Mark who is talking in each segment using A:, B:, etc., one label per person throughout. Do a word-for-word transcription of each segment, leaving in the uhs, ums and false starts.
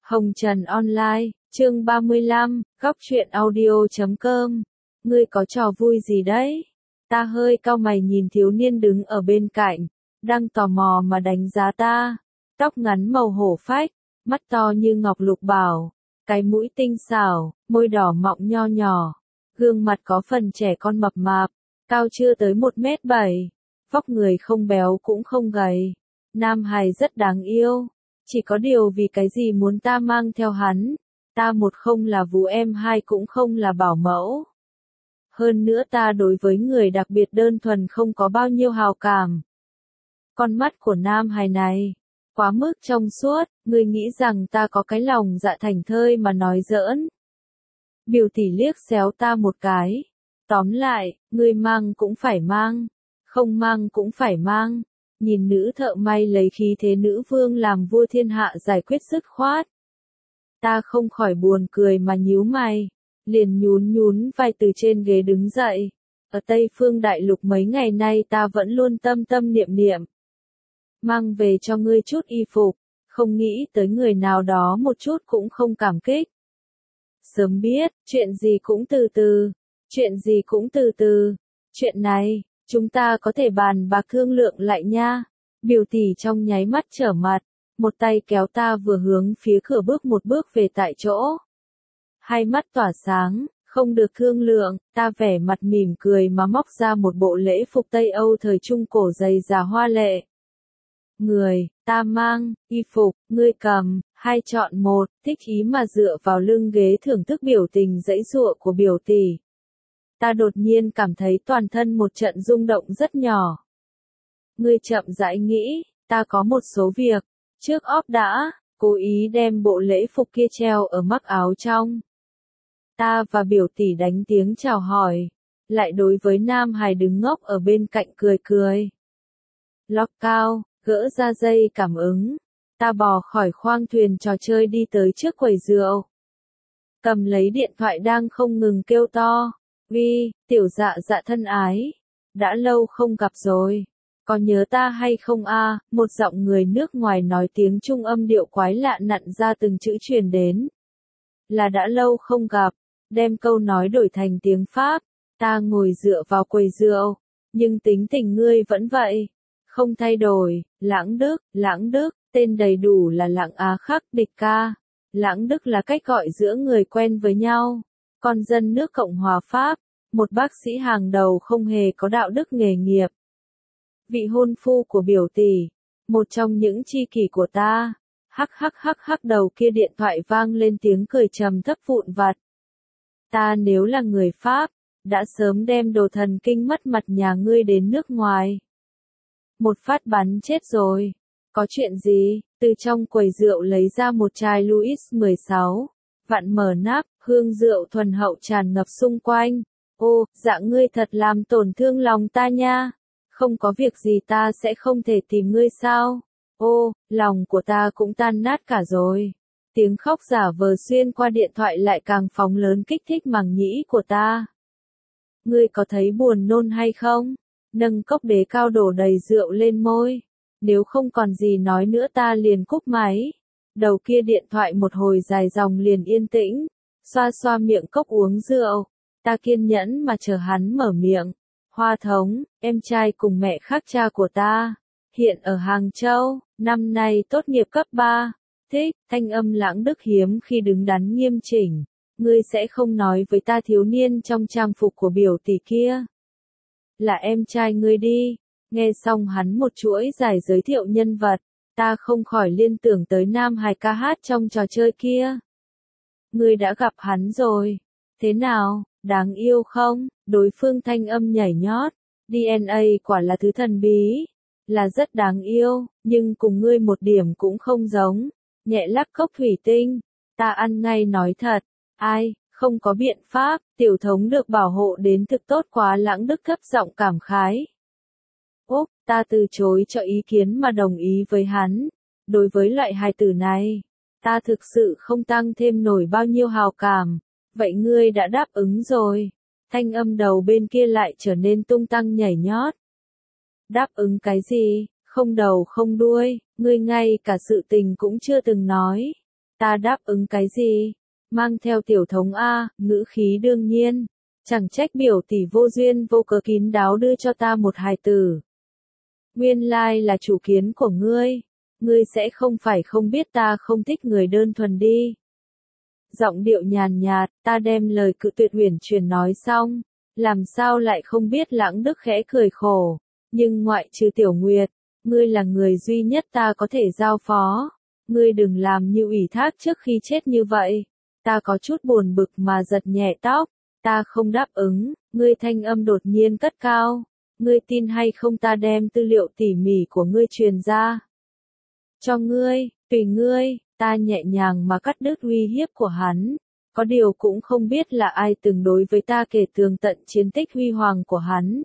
A: Hồng Trần Online, chương ba mươi lăm, góc truyện audio chấm com. Ngươi có trò vui gì đấy? Ta hơi cau mày nhìn thiếu niên đứng ở bên cạnh, đang tò mò mà đánh giá ta. Tóc ngắn màu hổ phách, mắt to như ngọc lục bảo, cái mũi tinh xảo, môi đỏ mọng nho nhỏ, gương mặt có phần trẻ con mập mạp, cao chưa tới một mét bảy, vóc người không béo cũng không gầy. Nam hài rất đáng yêu. Chỉ có điều vì cái gì muốn ta mang theo hắn, ta một không là vú em hai cũng không là bảo mẫu. Hơn nữa ta đối với người đặc biệt đơn thuần không có bao nhiêu hào cảm. Con mắt của nam hài này, quá mức trong suốt, ngươi nghĩ rằng ta có cái lòng dạ thành thơi mà nói giỡn. Biểu tỷ liếc xéo ta một cái. Tóm lại, ngươi mang cũng phải mang, không mang cũng phải mang. Nhìn nữ thợ may lấy khí thế nữ vương làm vua thiên hạ giải quyết dứt khoát. Ta không khỏi buồn cười mà nhíu mày, liền nhún nhún vai từ trên ghế đứng dậy. Ở Tây Phương Đại Lục mấy ngày nay ta vẫn luôn tâm tâm niệm niệm. Mang về cho ngươi chút y phục, không nghĩ tới người nào đó một chút cũng không cảm kích. Sớm biết, chuyện gì cũng từ từ, chuyện gì cũng từ từ, chuyện này. Chúng ta có thể bàn bạc thương lượng lại nha. Biểu tỷ trong nháy mắt trở mặt, một tay kéo ta vừa hướng phía cửa bước một bước về tại chỗ. Hai mắt tỏa sáng, không được thương lượng, ta vẻ mặt mỉm cười mà móc ra một bộ lễ phục Tây Âu thời Trung Cổ dày dà hoa lệ. Người, ta mang, y phục, ngươi cầm, hai chọn một, thích ý mà dựa vào lưng ghế thưởng thức biểu tình giãy giụa của biểu tỷ. Ta đột nhiên cảm thấy toàn thân một trận rung động rất nhỏ. Ngươi chậm rãi nghĩ, ta có một số việc. Trước óp đã, cố ý đem bộ lễ phục kia treo ở mắc áo trong. Ta và biểu tỷ đánh tiếng chào hỏi, lại đối với nam hài đứng ngốc ở bên cạnh cười cười. Lóc cao, gỡ ra dây cảm ứng. Ta bò khỏi khoang thuyền trò chơi đi tới trước quầy rượu. Cầm lấy điện thoại đang không ngừng kêu to. Vi, tiểu dạ dạ thân ái. Đã lâu không gặp rồi. Có nhớ ta hay không a? Một giọng người nước ngoài nói tiếng Trung âm điệu quái lạ nặn ra từng chữ truyền đến. Là đã lâu không gặp. Đem câu nói đổi thành tiếng Pháp. Ta ngồi dựa vào quầy rượu. Nhưng tính tình ngươi vẫn vậy. Không thay đổi. Lãng Đức, Lãng Đức. Tên đầy đủ là Lãng Á Khắc Địch Ca. Lãng Đức là cách gọi giữa người quen với nhau. Con dân nước Cộng hòa Pháp, một bác sĩ hàng đầu không hề có đạo đức nghề nghiệp. Vị hôn phu của biểu tỷ, một trong những tri kỷ của ta. Hắc hắc hắc hắc đầu kia điện thoại vang lên tiếng cười trầm thấp vụn vặt. Ta nếu là người Pháp, đã sớm đem đồ thần kinh mất mặt nhà ngươi đến nước ngoài. Một phát bắn chết rồi. Có chuyện gì? Từ trong quầy rượu lấy ra một chai Louis mười sáu. Vặn mở nắp, hương rượu thuần hậu tràn ngập xung quanh. Ô, dạ ngươi thật làm tổn thương lòng ta nha. Không có việc gì ta sẽ không thể tìm ngươi sao? Ô, lòng của ta cũng tan nát cả rồi. Tiếng khóc giả vờ xuyên qua điện thoại lại càng phóng lớn kích thích màng nhĩ của ta. Ngươi có thấy buồn nôn hay không? Nâng cốc đế cao đổ đầy rượu lên môi. Nếu không còn gì nói nữa ta liền cúp máy. Đầu kia điện thoại một hồi dài dòng liền yên tĩnh, xoa xoa miệng cốc uống rượu, ta kiên nhẫn mà chờ hắn mở miệng. Hoa Thống, em trai cùng mẹ khác cha của ta, hiện ở Hàng Châu, năm nay tốt nghiệp cấp ba. Thích, thanh âm Lãng Đức hiếm khi đứng đắn nghiêm chỉnh. Ngươi sẽ không nói với ta thiếu niên trong trang phục của biểu tỷ kia là em trai ngươi đi. Nghe xong hắn một chuỗi dài giới thiệu nhân vật. Ta không khỏi liên tưởng tới nam hài ca hát trong trò chơi kia. Ngươi đã gặp hắn rồi. Thế nào, đáng yêu không? Đối phương thanh âm nhảy nhót. đê en a quả là thứ thần bí. Là rất đáng yêu, nhưng cùng ngươi một điểm cũng không giống. Nhẹ lắc cốc thủy tinh. Ta ăn ngay nói thật. Ai, không có biện pháp, tiểu thống được bảo hộ đến thực tốt quá. Lãng Đức thấp giọng cảm khái. Úc, ta từ chối cho ý kiến mà đồng ý với hắn. Đối với loại hài tử này, ta thực sự không tăng thêm nổi bao nhiêu hào cảm. Vậy ngươi đã đáp ứng rồi. Thanh âm đầu bên kia lại trở nên tung tăng nhảy nhót. Đáp ứng cái gì? Không đầu không đuôi, ngươi ngay cả sự tình cũng chưa từng nói. Ta đáp ứng cái gì? Mang theo tiểu thống A, ngữ khí đương nhiên. Chẳng trách biểu tỷ vô duyên vô cớ kín đáo đưa cho ta một hài tử. Nguyên lai là chủ kiến của ngươi. Ngươi sẽ không phải không biết ta không thích người đơn thuần đi. Giọng điệu nhàn nhạt, ta đem lời cự tuyệt uyển chuyển nói xong. Làm sao lại không biết Lãng Đức khẽ cười khổ. Nhưng ngoại trừ Tiểu Nguyệt, ngươi là người duy nhất ta có thể giao phó. Ngươi đừng làm như ủy thác trước khi chết như vậy. Ta có chút buồn bực mà giật nhẹ tóc. Ta không đáp ứng, ngươi thanh âm đột nhiên cất cao. Ngươi tin hay không ta đem tư liệu tỉ mỉ của ngươi truyền ra. Cho ngươi, tùy ngươi, ta nhẹ nhàng mà cắt đứt uy hiếp của hắn. Có điều cũng không biết là ai từng đối với ta kể tường tận chiến tích huy hoàng của hắn.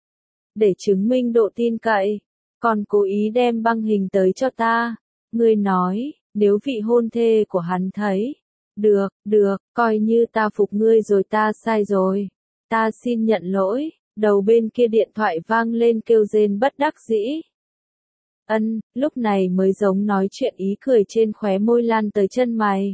A: Để chứng minh độ tin cậy, còn cố ý đem băng hình tới cho ta. Ngươi nói, nếu vị hôn thê của hắn thấy. Được, được, coi như ta phục ngươi rồi ta sai rồi. Ta xin nhận lỗi, đầu bên kia điện thoại vang lên kêu rên bất đắc dĩ. Ân, lúc này mới giống nói chuyện ý cười trên khóe môi lan tới chân mày.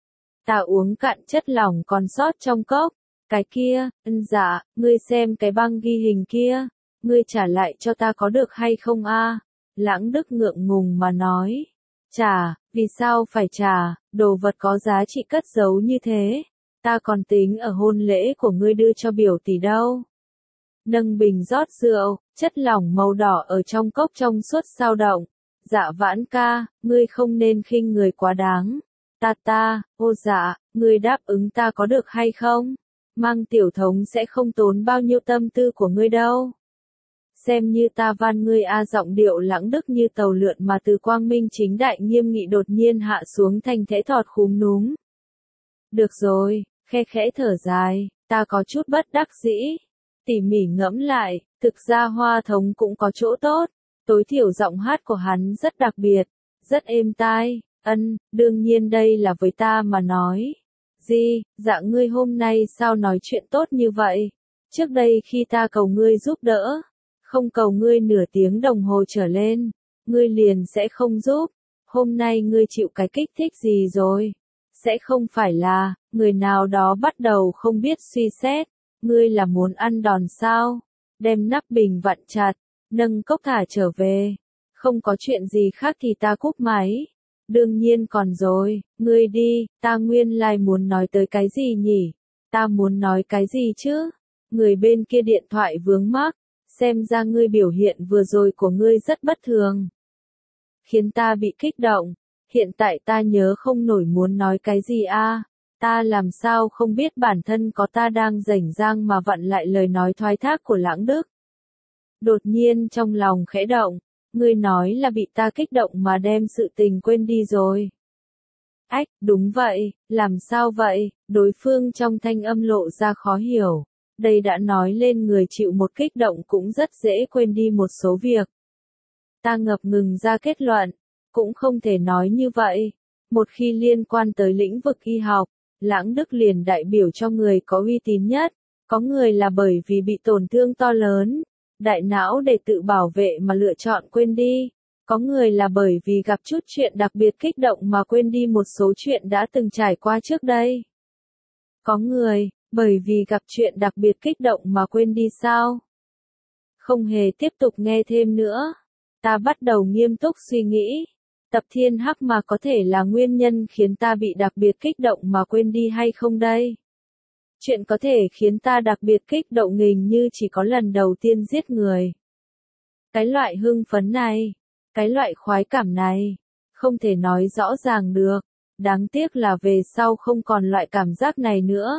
A: Ta uống cạn chất lỏng còn sót trong cốc. Cái kia, ân dạ, ngươi xem cái băng ghi hình kia. Ngươi trả lại cho ta có được hay không a? Lãng Đức ngượng ngùng mà nói. Trả, vì sao phải trả, đồ vật có giá trị cất giấu như thế. Ta còn tính ở hôn lễ của ngươi đưa cho biểu tỷ đâu. Nâng bình rót rượu, chất lỏng màu đỏ ở trong cốc trong suốt sao động. Dạ Vãn ca, ngươi không nên khinh người quá đáng. Ta ta, ô dạ, ngươi đáp ứng ta có được hay không? Mang tiểu thống sẽ không tốn bao nhiêu tâm tư của ngươi đâu. Xem như ta van ngươi a. Giọng điệu Lãng Đức như tàu lượn mà từ quang minh chính đại nghiêm nghị đột nhiên hạ xuống thành thẽ thọt khúm núm. Được rồi, khe khẽ thở dài, ta có chút bất đắc dĩ. Tỉ mỉ ngẫm lại, thực ra Hoa Thống cũng có chỗ tốt. Tối thiểu giọng hát của hắn rất đặc biệt, rất êm tai. Ân, đương nhiên đây là với ta mà nói. Gì, dạ ngươi hôm nay sao nói chuyện tốt như vậy? Trước đây khi ta cầu ngươi giúp đỡ, không cầu ngươi nửa tiếng đồng hồ trở lên, ngươi liền sẽ không giúp. Hôm nay ngươi chịu cái kích thích gì rồi? Sẽ không phải là, người nào đó bắt đầu không biết suy xét. Ngươi là muốn ăn đòn sao? Đem nắp bình vặn chặt, nâng cốc thả trở về. Không có chuyện gì khác thì ta cúp máy. Đương nhiên còn rồi, ngươi đi, ta nguyên lai muốn nói tới cái gì nhỉ? Ta muốn nói cái gì chứ? Người bên kia điện thoại vướng mắc, xem ra ngươi biểu hiện vừa rồi của ngươi rất bất thường. Khiến ta bị kích động, hiện tại ta nhớ không nổi muốn nói cái gì a. Ta làm sao không biết bản thân có ta đang rảnh rang mà vặn lại lời nói thoái thác của Lãng Đức. Đột nhiên trong lòng khẽ động, ngươi nói là bị ta kích động mà đem sự tình quên đi rồi. Ách, đúng vậy, làm sao vậy, đối phương trong thanh âm lộ ra khó hiểu. Đây đã nói lên người chịu một kích động cũng rất dễ quên đi một số việc. Ta ngập ngừng ra kết luận, cũng không thể nói như vậy. Một khi liên quan tới lĩnh vực y học, Lãng Đức liền đại biểu cho người có uy tín nhất. Có người là bởi vì bị tổn thương to lớn, đại não để tự bảo vệ mà lựa chọn quên đi. Có người là bởi vì gặp chút chuyện đặc biệt kích động mà quên đi một số chuyện đã từng trải qua trước đây. Có người, bởi vì gặp chuyện đặc biệt kích động mà quên đi sao? Không hề tiếp tục nghe thêm nữa. Ta bắt đầu nghiêm túc suy nghĩ. Tập thiên hắc mà có thể là nguyên nhân khiến ta bị đặc biệt kích động mà quên đi hay không đây? Chuyện có thể khiến ta đặc biệt kích động hình như chỉ có lần đầu tiên giết người. Cái loại hưng phấn này, cái loại khoái cảm này, không thể nói rõ ràng được. Đáng tiếc là về sau không còn loại cảm giác này nữa.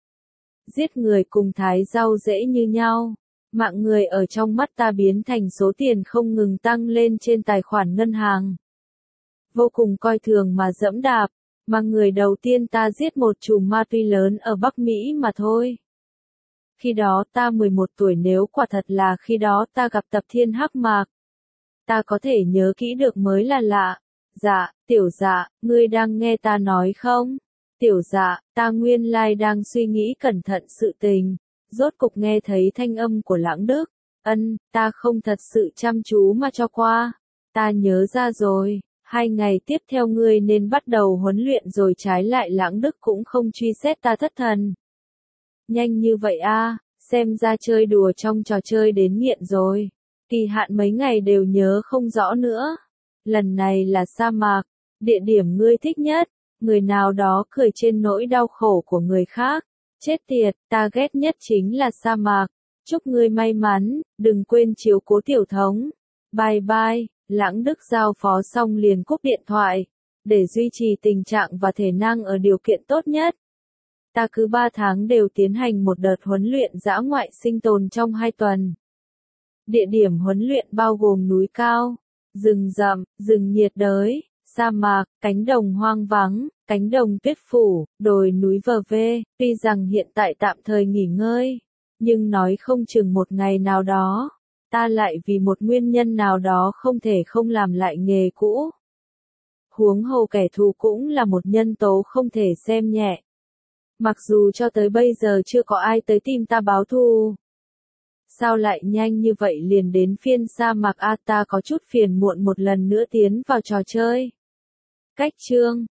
A: Giết người cùng thái rau dễ như nhau. Mạng người ở trong mắt ta biến thành số tiền không ngừng tăng lên trên tài khoản ngân hàng. Vô cùng coi thường mà dẫm đạp, mà người đầu tiên ta giết một chùm ma túy lớn ở Bắc Mỹ mà thôi. Khi đó ta mười một tuổi, nếu quả thật là khi đó ta gặp Tập Thiên Hắc Mạc. Ta có thể nhớ kỹ được mới là lạ. Dạ, tiểu dạ, ngươi đang nghe ta nói không? Tiểu dạ, ta nguyên lai đang suy nghĩ cẩn thận sự tình. Rốt cục nghe thấy thanh âm của Lãng Đức. Ân, ta không thật sự chăm chú mà cho qua. Ta nhớ ra rồi, Hai ngày tiếp theo ngươi nên bắt đầu huấn luyện rồi, trái lại Lãng Đức cũng không truy xét ta thất thần. Nhanh như vậy a, xem ra chơi đùa trong trò chơi đến nghiện rồi. Kỳ hạn mấy ngày đều nhớ không rõ nữa. Lần này là sa mạc, địa điểm ngươi thích nhất. Người nào đó cười trên nỗi đau khổ của người khác. Chết tiệt, ta ghét nhất chính là sa mạc. Chúc ngươi may mắn, đừng quên chiếu cố tiểu thống. Bye bye. Lãng Đức giao phó xong liền cúp điện thoại. Để duy trì tình trạng và thể năng ở điều kiện tốt nhất, ta cứ ba tháng đều tiến hành một đợt huấn luyện dã ngoại sinh tồn trong hai tuần. Địa điểm huấn luyện bao gồm núi cao, rừng rậm, rừng nhiệt đới, sa mạc, cánh đồng hoang vắng, cánh đồng tuyết phủ, đồi núi vờ vê. Tuy rằng hiện tại tạm thời nghỉ ngơi, nhưng nói không chừng một ngày nào đó, ta lại vì một nguyên nhân nào đó không thể không làm lại nghề cũ. Huống hồ kẻ thù cũng là một nhân tố không thể xem nhẹ. Mặc dù cho tới bây giờ chưa có ai tới tìm ta báo thù. Sao lại nhanh như vậy liền đến phiên sa mạc a, ta có chút phiền muộn một lần nữa tiến vào trò chơi. Cách chương